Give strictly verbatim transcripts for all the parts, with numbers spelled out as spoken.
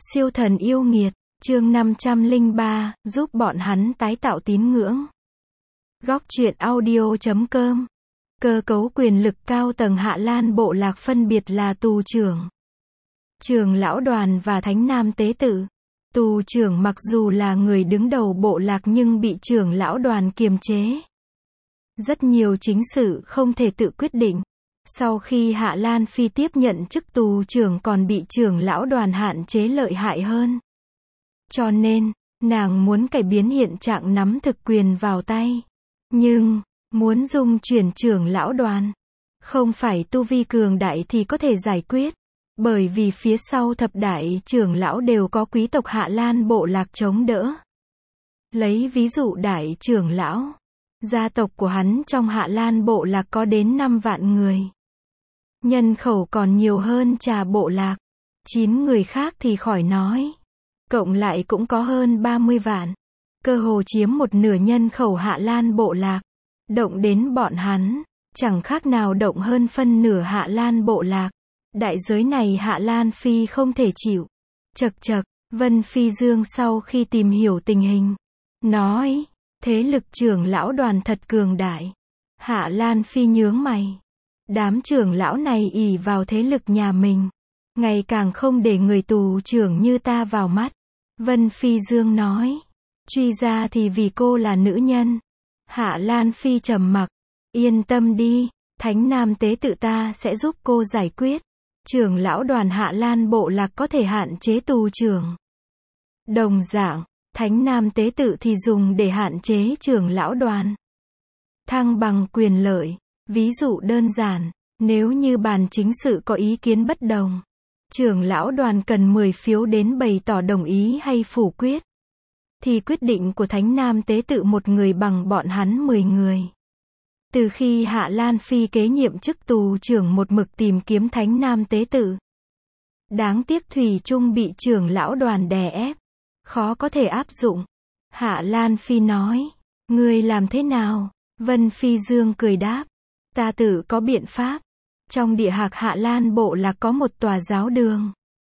Siêu thần yêu nghiệt, chương năm trăm lẻ ba, giúp bọn hắn tái tạo tín ngưỡng. Góc truyện audio chấm com. Cơ cấu quyền lực cao tầng Hạ Lan bộ lạc phân biệt là tù trưởng, trưởng lão đoàn và thánh nam tế tự. Tù trưởng mặc dù là người đứng đầu bộ lạc nhưng bị trưởng lão đoàn kiềm chế. Rất nhiều chính sự không thể tự quyết định. Sau khi Hạ Lan Phi tiếp nhận chức tù trưởng còn bị trưởng lão đoàn hạn chế lợi hại hơn. Cho nên, nàng muốn cải biến hiện trạng nắm thực quyền vào tay. Nhưng, muốn dung chuyển trưởng lão đoàn, không phải tu vi cường đại thì có thể giải quyết. Bởi vì phía sau thập đại trưởng lão đều có quý tộc Hạ Lan bộ lạc chống đỡ. Lấy ví dụ đại trưởng lão, gia tộc của hắn trong Hạ Lan bộ lạc có đến năm vạn người. Nhân khẩu còn nhiều hơn Trà bộ lạc. chín người khác thì khỏi nói. Cộng lại cũng có hơn ba mươi vạn. Cơ hồ chiếm một nửa nhân khẩu Hạ Lan bộ lạc. Động đến bọn hắn, chẳng khác nào động hơn phân nửa Hạ Lan bộ lạc. Đại giới này Hạ Lan Phi không thể chịu. Chật chật, Vân Phi Dương sau khi tìm hiểu tình hình, nói, thế lực trưởng lão đoàn thật cường đại. Hạ Lan Phi nhướng mày. Đám trưởng lão này ỷ vào thế lực nhà mình, ngày càng không để người tù trưởng như ta vào mắt. Vân Phi Dương nói, truy ra thì vì cô là nữ nhân. Hạ Lan Phi trầm mặc, yên tâm đi, thánh nam tế tự ta sẽ giúp cô giải quyết. Trưởng lão đoàn Hạ Lan bộ lạc có thể hạn chế tù trưởng. Đồng dạng, thánh nam tế tự thì dùng để hạn chế trưởng lão đoàn. Thăng bằng quyền lợi. Ví dụ đơn giản, nếu như bàn chính sự có ý kiến bất đồng, trưởng lão đoàn cần mười phiếu đến bày tỏ đồng ý hay phủ quyết, thì quyết định của thánh nam tế tự một người bằng bọn hắn mười người. Từ khi Hạ Lan Phi kế nhiệm chức tù trưởng một mực tìm kiếm thánh nam tế tự. Đáng tiếc thủy chung bị trưởng lão đoàn đè ép, khó có thể áp dụng. Hạ Lan Phi nói, ngươi làm thế nào? Vân Phi Dương cười đáp, ta tự có biện pháp. Trong địa hạc Hạ Lan bộ lạc có một tòa giáo đường.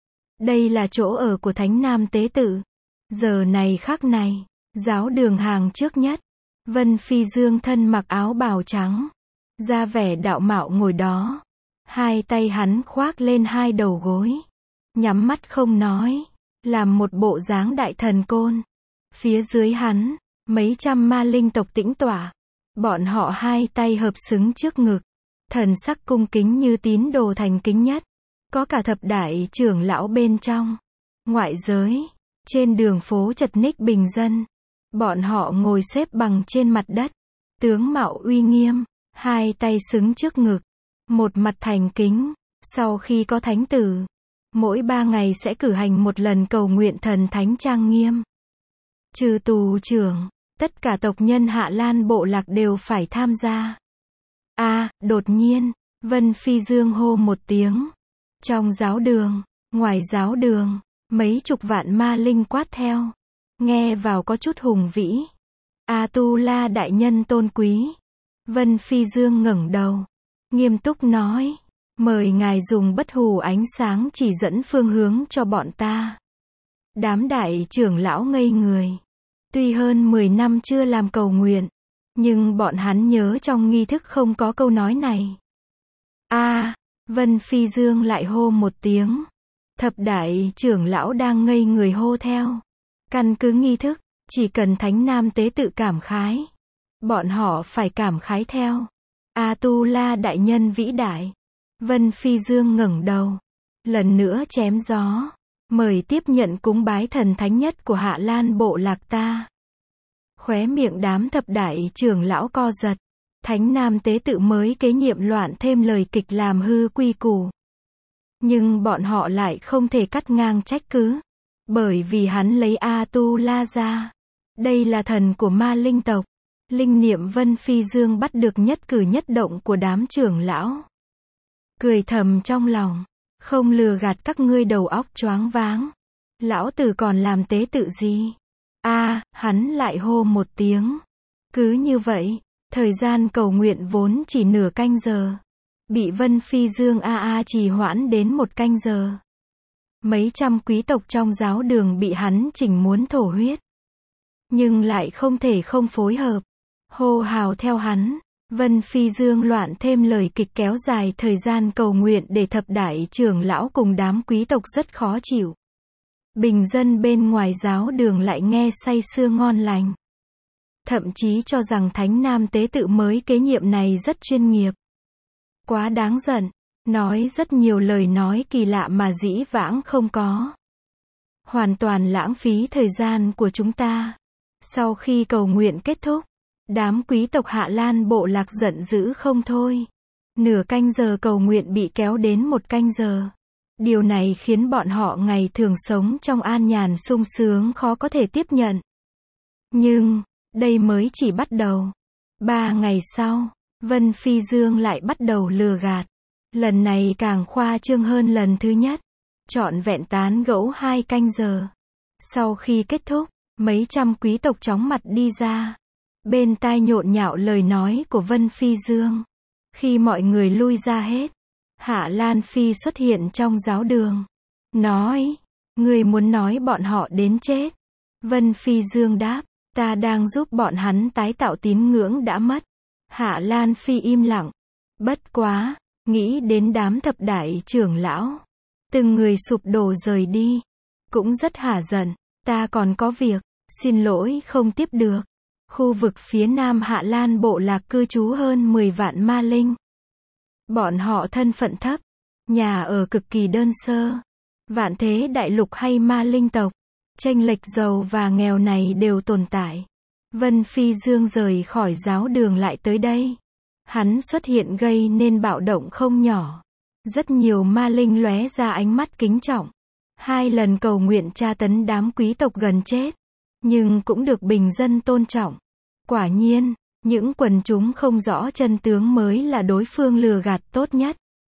Đây là chỗ ở của thánh nam tế tự. Giờ này khắc này, giáo đường hàng trước nhất. Vân Phi Dương thân mặc áo bào trắng, ra vẻ đạo mạo ngồi đó. Hai tay hắn khoác lên hai đầu gối, nhắm mắt không nói, làm một bộ dáng đại thần côn. Phía dưới hắn, mấy trăm ma linh tộc tĩnh tọa. Bọn họ hai tay hợp xứng trước ngực, thần sắc cung kính như tín đồ thành kính nhất. Có cả thập đại trưởng lão bên trong. Ngoại giới, trên đường phố chật ních bình dân, bọn họ ngồi xếp bằng trên mặt đất, tướng mạo uy nghiêm, hai tay xứng trước ngực, một mặt thành kính. Sau khi có thánh tử, mỗi ba ngày sẽ cử hành một lần cầu nguyện thần thánh trang nghiêm. Trừ tù trưởng, tất cả tộc nhân Hạ Lan bộ lạc đều phải tham gia. A, à, đột nhiên, Vân Phi Dương hô một tiếng. Trong giáo đường, ngoài giáo đường, mấy chục vạn ma linh quát theo. Nghe vào có chút hùng vĩ. A Tu La đại nhân tôn quý. Vân Phi Dương ngẩng đầu, nghiêm túc nói, mời ngài dùng bất hủ ánh sáng chỉ dẫn phương hướng cho bọn ta. Đám đại trưởng lão ngây người. Tuy hơn mười năm chưa làm cầu nguyện, nhưng bọn hắn nhớ trong nghi thức không có câu nói này. A, à, Vân Phi Dương lại hô một tiếng. Thập đại trưởng lão đang ngây người hô theo. Căn cứ nghi thức, chỉ cần thánh nam tế tự cảm khái, bọn họ phải cảm khái theo. A Tu La đại nhân vĩ đại. Vân Phi Dương ngẩng đầu, lần nữa chém gió. Mời tiếp nhận cúng bái thần thánh nhất của Hạ Lan bộ lạc ta. Khóe miệng đám thập đại trưởng lão co giật. Thánh nam tế tự mới kế nhiệm loạn thêm lời kịch làm hư quy củ. Nhưng bọn họ lại không thể cắt ngang trách cứ. Bởi vì hắn lấy A Tu La ra. Đây là thần của ma linh tộc. Linh niệm Vân Phi Dương bắt được nhất cử nhất động của đám trưởng lão. Cười thầm trong lòng. Không lừa gạt các ngươi đầu óc choáng váng. Lão tử còn làm tế tự gì? A, à, hắn lại hô một tiếng. Cứ như vậy, thời gian cầu nguyện vốn chỉ nửa canh giờ, bị Vân Phi Dương a a trì hoãn đến một canh giờ. Mấy trăm quý tộc trong giáo đường bị hắn chỉnh muốn thổ huyết. Nhưng lại không thể không phối hợp, hô hào theo hắn. Vân Phi Dương loạn thêm lời kịch kéo dài thời gian cầu nguyện để thập đại trưởng lão cùng đám quý tộc rất khó chịu. Bình dân bên ngoài giáo đường lại nghe say sưa ngon lành. Thậm chí cho rằng thánh nam tế tự mới kế nhiệm này rất chuyên nghiệp. Quá đáng giận, nói rất nhiều lời nói kỳ lạ mà dĩ vãng không có. Hoàn toàn lãng phí thời gian của chúng ta. Sau khi cầu nguyện kết thúc, đám quý tộc Hạ Lan bộ lạc giận dữ không thôi. Nửa canh giờ cầu nguyện bị kéo đến một canh giờ. Điều này khiến bọn họ ngày thường sống trong an nhàn sung sướng khó có thể tiếp nhận. Nhưng, đây mới chỉ bắt đầu. Ba ngày sau, Vân Phi Dương lại bắt đầu lừa gạt. Lần này càng khoa trương hơn lần thứ nhất. Trọn vẹn tán gẫu hai canh giờ. Sau khi kết thúc, mấy trăm quý tộc chóng mặt đi ra. Bên tai nhộn nhạo lời nói của Vân Phi Dương. Khi mọi người lui ra hết, Hạ Lan Phi xuất hiện trong giáo đường. Nói, người muốn nói bọn họ đến chết. Vân Phi Dương đáp, ta đang giúp bọn hắn tái tạo tín ngưỡng đã mất. Hạ Lan Phi im lặng. Bất quá, nghĩ đến đám thập đại trưởng lão. Từng người sụp đổ rời đi. Cũng rất hả giận, ta còn có việc, xin lỗi không tiếp được. Khu vực phía nam Hạ Lan bộ lạc cư trú hơn mười vạn ma linh. Bọn họ thân phận thấp, nhà ở cực kỳ đơn sơ. Vạn thế đại lục hay ma linh tộc, chênh lệch giàu và nghèo này đều tồn tại. Vân Phi Dương rời khỏi giáo đường lại tới đây. Hắn xuất hiện gây nên bạo động không nhỏ. Rất nhiều ma linh lóe ra ánh mắt kính trọng. Hai lần cầu nguyện tra tấn đám quý tộc gần chết. Nhưng cũng được bình dân tôn trọng. Quả nhiên, những quần chúng không rõ chân tướng mới là đối phương lừa gạt tốt nhất.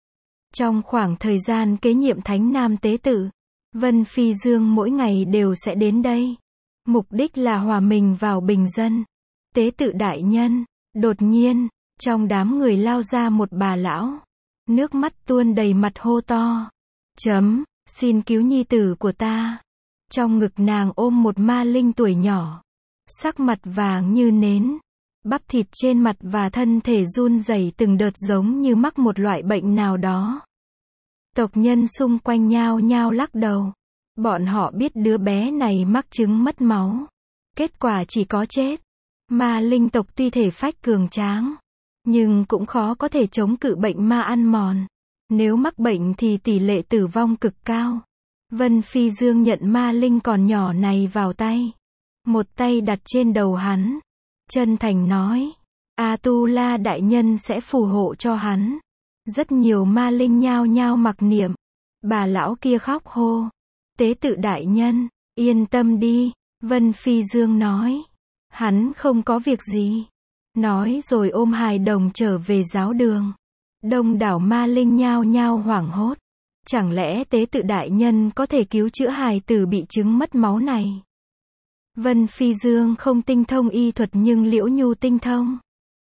Trong khoảng thời gian kế nhiệm thánh nam tế tự, Vân Phi Dương mỗi ngày đều sẽ đến đây. Mục đích là hòa mình vào bình dân. Tế tự đại nhân, đột nhiên, trong đám người lao ra một bà lão. Nước mắt tuôn đầy mặt hô to. Chấm, xin cứu nhi tử của ta. Trong ngực nàng ôm một ma linh tuổi nhỏ. Sắc mặt vàng như nến. Bắp thịt trên mặt và thân thể run rẩy từng đợt giống như mắc một loại bệnh nào đó. Tộc nhân xung quanh nhao nhao lắc đầu. Bọn họ biết đứa bé này mắc chứng mất máu. Kết quả chỉ có chết. Ma linh tộc tuy thể phách cường tráng, nhưng cũng khó có thể chống cự bệnh ma ăn mòn. Nếu mắc bệnh thì tỷ lệ tử vong cực cao. Vân Phi Dương nhận ma linh còn nhỏ này vào tay. Một tay đặt trên đầu hắn. Chân thành nói. A-tu-la đại nhân sẽ phù hộ cho hắn. Rất nhiều ma linh nhao nhao mặc niệm. Bà lão kia khóc hô. Tế tự đại nhân, yên tâm đi. Vân Phi Dương nói. Hắn không có việc gì. Nói rồi ôm hài đồng trở về giáo đường. Đông đảo ma linh nhao nhao hoảng hốt. Chẳng lẽ tế tự đại nhân có thể cứu chữa hài tử bị chứng mất máu này? Vân Phi Dương không tinh thông y thuật nhưng Liễu Nhu tinh thông.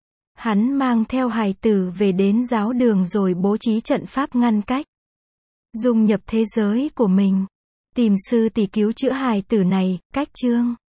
Hắn mang theo hài tử về đến giáo đường rồi bố trí trận pháp ngăn cách. Dung nhập thế giới của mình. Tìm sư tỷ cứu chữa hài tử này, cách chương.